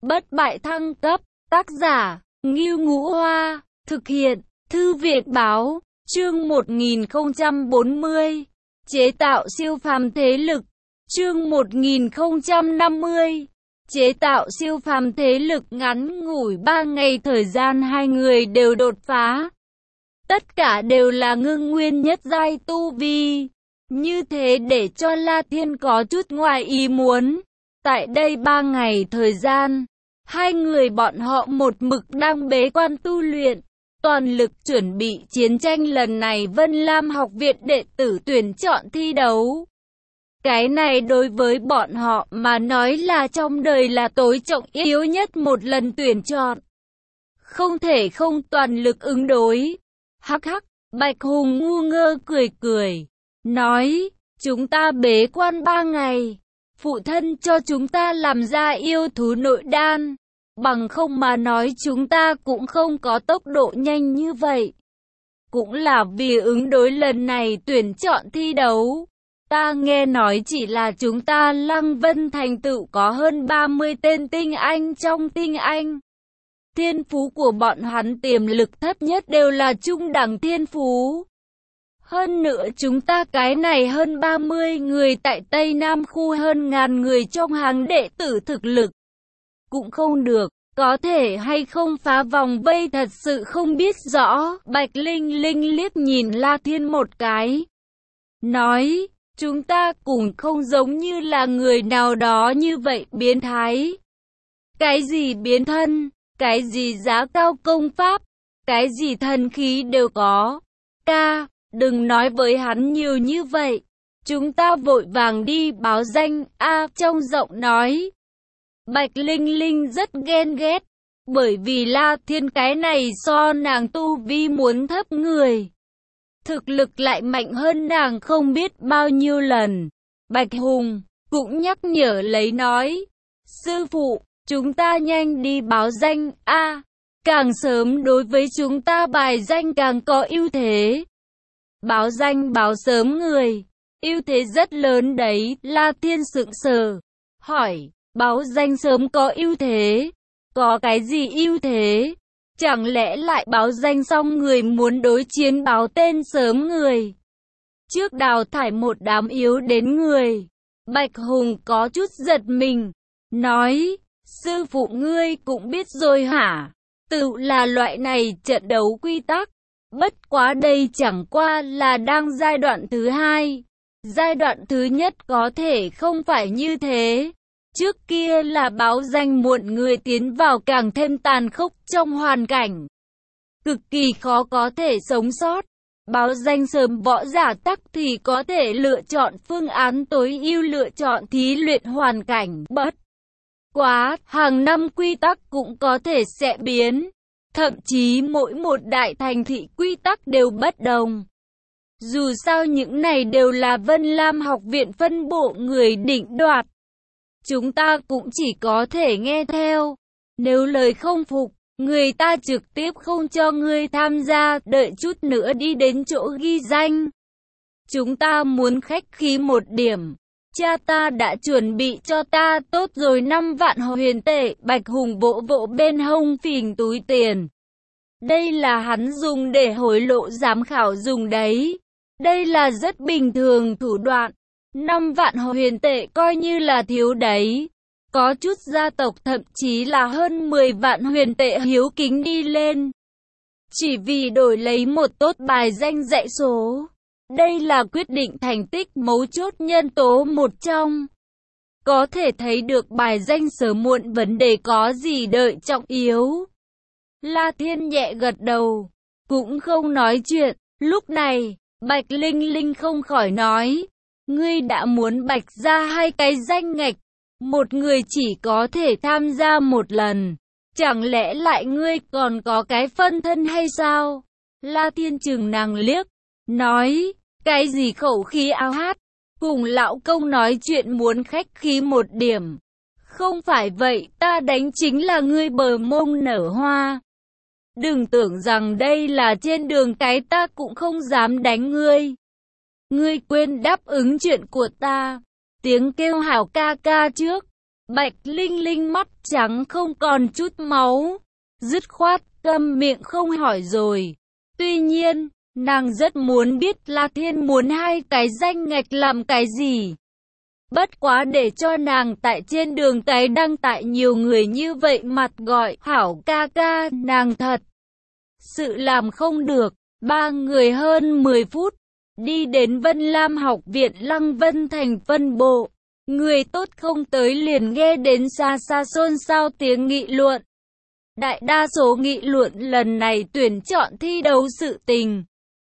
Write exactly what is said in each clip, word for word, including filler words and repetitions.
Bất bại thăng cấp, tác giả, Ngưu Ngũ Hoa, thực hiện, Thư viện báo, chương một nghìn không trăm bốn mươi, chế tạo siêu phàm thế lực, chương một nghìn không trăm năm mươi, chế tạo siêu phàm thế lực. Ngắn ngủi ba ngày thời gian hai người đều đột phá. Tất cả đều là ngưng nguyên nhất giai tu vi. Như thế để cho La Thiên có chút ngoài ý muốn. Tại đây ba ngày thời gian, hai người bọn họ một mực đang bế quan tu luyện, toàn lực chuẩn bị chiến tranh lần này Vân Lam học viện đệ tử tuyển chọn thi đấu. Cái này đối với bọn họ mà nói là trong đời là tối trọng yếu nhất một lần tuyển chọn. Không thể không toàn lực ứng đối. Hắc hắc, Bạch Hùng ngu ngơ cười cười, nói, chúng ta bế quan ba ngày, phụ thân cho chúng ta làm ra yêu thú nội đan, bằng không mà nói chúng ta cũng không có tốc độ nhanh như vậy. Cũng là vì ứng đối lần này tuyển chọn thi đấu. Ta nghe nói chỉ là chúng ta Lăng Vân thành tựu có hơn ba mươi tên tinh anh trong tinh anh. Thiên phú của bọn hắn tiềm lực thấp nhất đều là trung đẳng thiên phú. Hơn nữa chúng ta cái này hơn ba mươi người tại Tây Nam khu hơn ngàn người trong hàng đệ tử thực lực. Cũng không được, có thể hay không phá vòng vây thật sự không biết rõ. Bạch Linh Linh liếc nhìn La Thiên một cái, nói, chúng ta cũng không giống như là người nào đó như vậy biến thái. Cái gì biến thân, cái gì giá cao công pháp, cái gì thần khí đều có. Ca, đừng nói với hắn nhiều như vậy. Chúng ta vội vàng đi báo danh. A trong giọng nói, Bạch Linh Linh rất ghen ghét, bởi vì La Thiên cái này so nàng tu vi muốn thấp người, thực lực lại mạnh hơn nàng không biết bao nhiêu lần. Bạch Hùng cũng nhắc nhở lấy nói, sư phụ, chúng ta nhanh đi báo danh. A, càng sớm đối với chúng ta bài danh càng có ưu thế. Báo danh báo sớm người, ưu thế rất lớn đấy. La Thiên sững sờ, hỏi, báo danh sớm có ưu thế? Có cái gì ưu thế? Chẳng lẽ lại báo danh xong người muốn đối chiến báo tên sớm người, trước đào thải một đám yếu đến người? Bạch Hùng có chút giật mình, nói, sư phụ ngươi cũng biết rồi hả? Tự là loại này trận đấu quy tắc. Bất quá đây chẳng qua là đang giai đoạn thứ hai. Giai đoạn thứ nhất có thể không phải như thế. Trước kia là báo danh muộn người tiến vào càng thêm tàn khốc trong hoàn cảnh, cực kỳ khó có thể sống sót. Báo danh sớm võ giả tắc thì có thể lựa chọn phương án tối ưu, lựa chọn thí luyện hoàn cảnh. Bất quá, hàng năm quy tắc cũng có thể sẽ biến. Thậm chí mỗi một đại thành thị quy tắc đều bất đồng. Dù sao những này đều là Vân Lam học viện phân bộ người định đoạt. Chúng ta cũng chỉ có thể nghe theo. Nếu lời không phục, người ta trực tiếp không cho ngươi tham gia, đợi chút nữa đi đến chỗ ghi danh. Chúng ta muốn khách khí một điểm. Cha ta đã chuẩn bị cho ta tốt rồi năm vạn huyền tệ. Bạch Hùng vỗ vỗ bên hông phình túi tiền. Đây là hắn dùng để hối lộ giám khảo dùng đấy. Đây là rất bình thường thủ đoạn. Năm vạn huyền tệ coi như là thiếu đấy. Có chút gia tộc thậm chí là hơn mười vạn huyền tệ hiếu kính đi lên, chỉ vì đổi lấy một tốt bài danh dãy số. Đây là quyết định thành tích mấu chốt nhân tố một trong. Có thể thấy được bài danh sớm muộn vấn đề có gì đợi trọng yếu. La Thiên nhẹ gật đầu, cũng không nói chuyện. Lúc này, Bạch Linh Linh không khỏi nói, ngươi đã muốn bạch ra hai cái danh ngạch, một người chỉ có thể tham gia một lần. Chẳng lẽ lại ngươi còn có cái phân thân hay sao? La Thiên chừng nàng liếc, nói, cái gì khẩu khí ao hát, cùng lão công nói chuyện muốn khách khí một điểm. Không phải vậy, ta đánh chính là ngươi bờ mông nở hoa. Đừng tưởng rằng đây là trên đường cái, ta cũng không dám đánh ngươi. Ngươi quên đáp ứng chuyện của ta. Tiếng kêu hảo ca ca trước. Bạch Linh Linh mắt trắng không còn chút máu, dứt khoát câm miệng không hỏi rồi. Tuy nhiên, nàng rất muốn biết La Thiên muốn hai cái danh ngạch làm cái gì. Bất quá để cho nàng tại trên đường cái đăng tại nhiều người như vậy mặt gọi hảo ca ca, nàng thật sự làm không được. Ba người hơn mười phút, đi đến Vân Lam học viện Lăng Vân thành phân bộ. Người tốt không tới liền nghe đến xa xa xôn xao tiếng nghị luận. Đại đa số nghị luận lần này tuyển chọn thi đấu sự tình.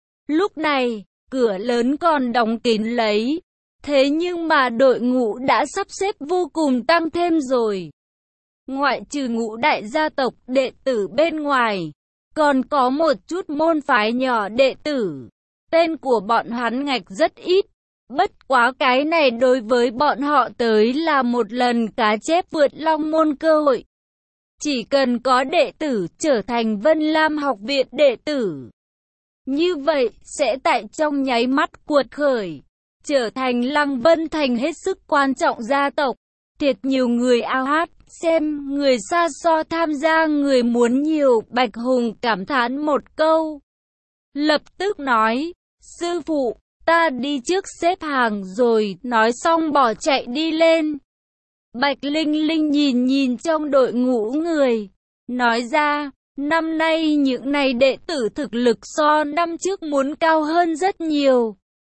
Lúc này, cửa lớn còn đóng kín lấy. Thế nhưng mà đội ngũ đã sắp xếp vô cùng tăng thêm rồi. Ngoại trừ ngũ đại gia tộc đệ tử bên ngoài, còn có một chút môn phái nhỏ đệ tử. Tên của bọn hắn ngạch rất ít. Bất quá cái này đối với bọn họ tới là một lần cá chép vượt long môn cơ hội. Chỉ cần có đệ tử trở thành Vân Lam học viện đệ tử, như vậy sẽ tại trong nháy mắt cuột khởi, trở thành Lăng Vân thành hết sức quan trọng gia tộc. Thiệt nhiều người ao hát, xem người xa so tham gia người muốn nhiều. Bạch Hùng cảm thán một câu. Lập tức nói, sư phụ, ta đi trước xếp hàng rồi, nói xong bỏ chạy đi lên. Bạch Linh Linh nhìn nhìn trong đội ngũ người, nói ra, năm nay những này đệ tử thực lực so năm trước muốn cao hơn rất nhiều.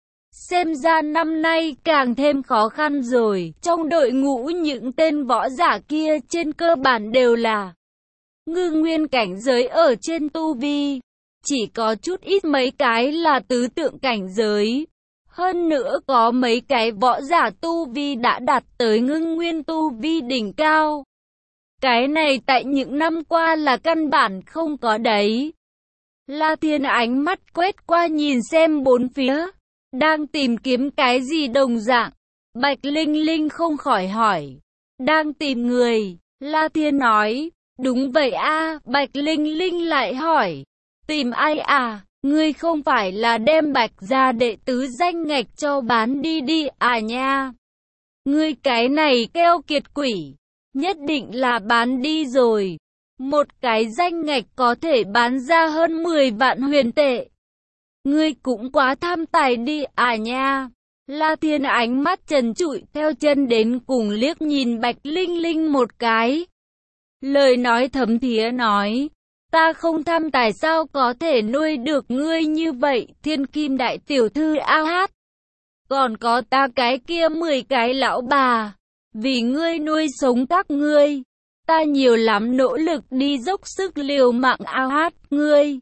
Xem ra năm nay càng thêm khó khăn rồi, trong đội ngũ những tên võ giả kia trên cơ bản đều là ngư nguyên cảnh giới ở trên tu vi, chỉ có chút ít mấy cái là tứ tượng cảnh giới. Hơn nữa có mấy cái võ giả tu vi đã đạt tới ngưng nguyên tu vi đỉnh cao. Cái này tại những năm qua là căn bản không có đấy. La Thiên ánh mắt quét qua nhìn xem bốn phía, đang tìm kiếm cái gì đồng dạng. Bạch Linh Linh không khỏi hỏi, đang tìm người. La Thiên nói, đúng vậy a. Bạch Linh Linh lại hỏi, tìm ai à? Ngươi không phải là đem Bạch gia đệ tứ danh ngạch cho bán đi đi à nha? Ngươi cái này keo kiệt quỷ, nhất định là bán đi rồi. Một cái danh ngạch có thể bán ra hơn mười vạn huyền tệ. Ngươi cũng quá tham tài đi à nha. La Thiên ánh mắt trần trụi theo chân đến cùng liếc nhìn Bạch Linh Linh một cái. Lời nói thấm thía nói, ta không tham tài sao có thể nuôi được ngươi như vậy, Thiên Kim đại tiểu thư ao hát. Còn có ta cái kia mười cái lão bà, vì ngươi nuôi sống các ngươi, ta nhiều lắm nỗ lực đi dốc sức liều mạng ao hát ngươi.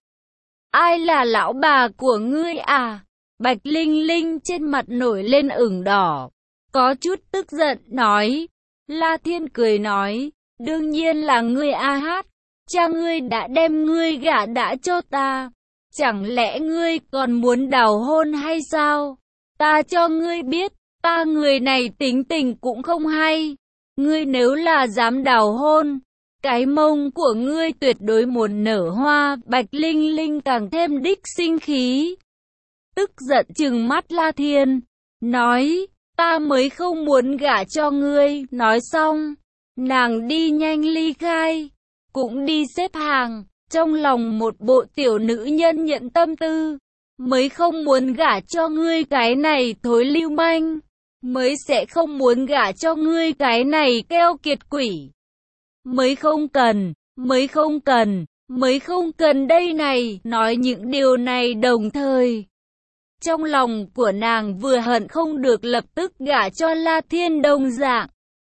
Ai là lão bà của ngươi à? Bạch Linh Linh trên mặt nổi lên ửng đỏ, có chút tức giận nói. La Thiên cười nói, đương nhiên là ngươi a hát. Cha ngươi đã đem ngươi gả đã cho ta, chẳng lẽ ngươi còn muốn đào hôn hay sao? Ta cho ngươi biết, ta người này tính tình cũng không hay. Ngươi nếu là dám đào hôn, cái mông của ngươi tuyệt đối muốn nở hoa. Bạch Linh Linh càng thêm đích sinh khí, tức giận trừng mắt La Thiên, nói, ta mới không muốn gả cho ngươi. Nói xong, nàng đi nhanh ly khai, cũng đi xếp hàng, trong lòng một bộ tiểu nữ nhân nhận tâm tư, mới không muốn gả cho ngươi cái này thối lưu manh, mới sẽ không muốn gả cho ngươi cái này keo kiệt quỷ. Mới không cần, mới không cần, mới không cần đây này. Nói những điều này đồng thời, trong lòng của nàng vừa hận không được lập tức gả cho La Thiên đồng dạng.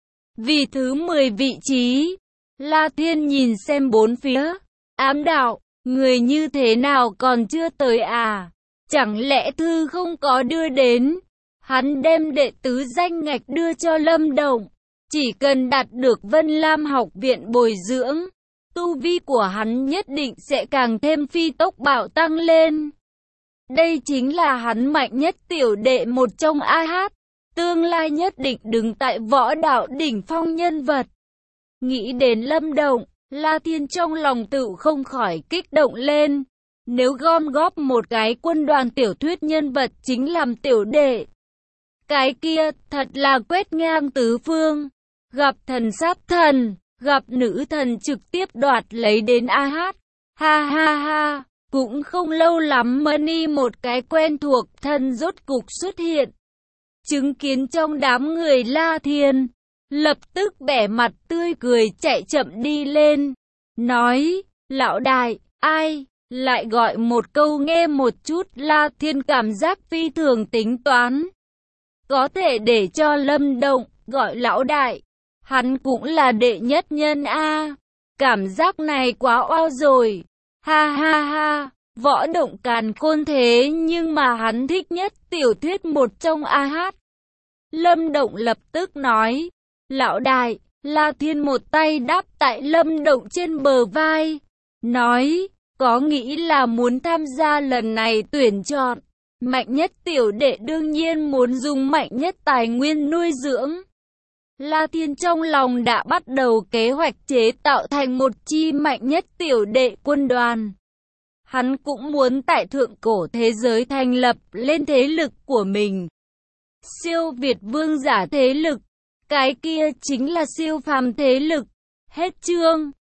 Vì thứ mười vị trí, La Thiên nhìn xem bốn phía, ám đạo, người như thế nào còn chưa tới à? Chẳng lẽ thư không có đưa đến? Hắn đem đệ tứ danh ngạch đưa cho Lâm Động, chỉ cần đạt được Vân Lam học viện bồi dưỡng, tu vi của hắn nhất định sẽ càng thêm phi tốc bạo tăng lên. Đây chính là hắn mạnh nhất tiểu đệ một trong a hát, tương lai nhất định đứng tại võ đạo đỉnh phong nhân vật. Nghĩ đến Lâm Động, La Thiên trong lòng tự không khỏi kích động lên. Nếu gom góp một cái quân đoàn tiểu thuyết nhân vật chính làm tiểu đệ, cái kia thật là quét ngang tứ phương. gặp thần sát thần, gặp nữ thần trực tiếp đoạt lấy đến a hát. Ha ha ha, cũng không lâu lắm Money một cái quen thuộc thân rốt cục xuất hiện. Chứng kiến trong đám người La Thiên, lập tức bẻ mặt tươi cười chạy chậm đi lên, nói, lão đại, ai, lại gọi một câu nghe một chút. La Thiên cảm giác phi thường tính toán. Có thể để cho Lâm Động gọi lão đại, hắn cũng là đệ nhất nhân a. Cảm giác này quá oao rồi. Ha ha ha, Võ Động càn khôn thế nhưng mà hắn thích nhất tiểu thuyết một trong a hát. Lâm Động lập tức nói, lão đại. La Thiên một tay đáp tại Lâm Động trên bờ vai, nói, có nghĩ là muốn tham gia lần này tuyển chọn. Mạnh nhất tiểu đệ đương nhiên muốn dùng mạnh nhất tài nguyên nuôi dưỡng. La Thiên trong lòng đã bắt đầu kế hoạch chế tạo thành một chi mạnh nhất tiểu đệ quân đoàn. Hắn cũng muốn tại thượng cổ thế giới thành lập lên thế lực của mình. Siêu Việt vương giả thế lực, cái kia chính là siêu phàm thế lực. Hết chương.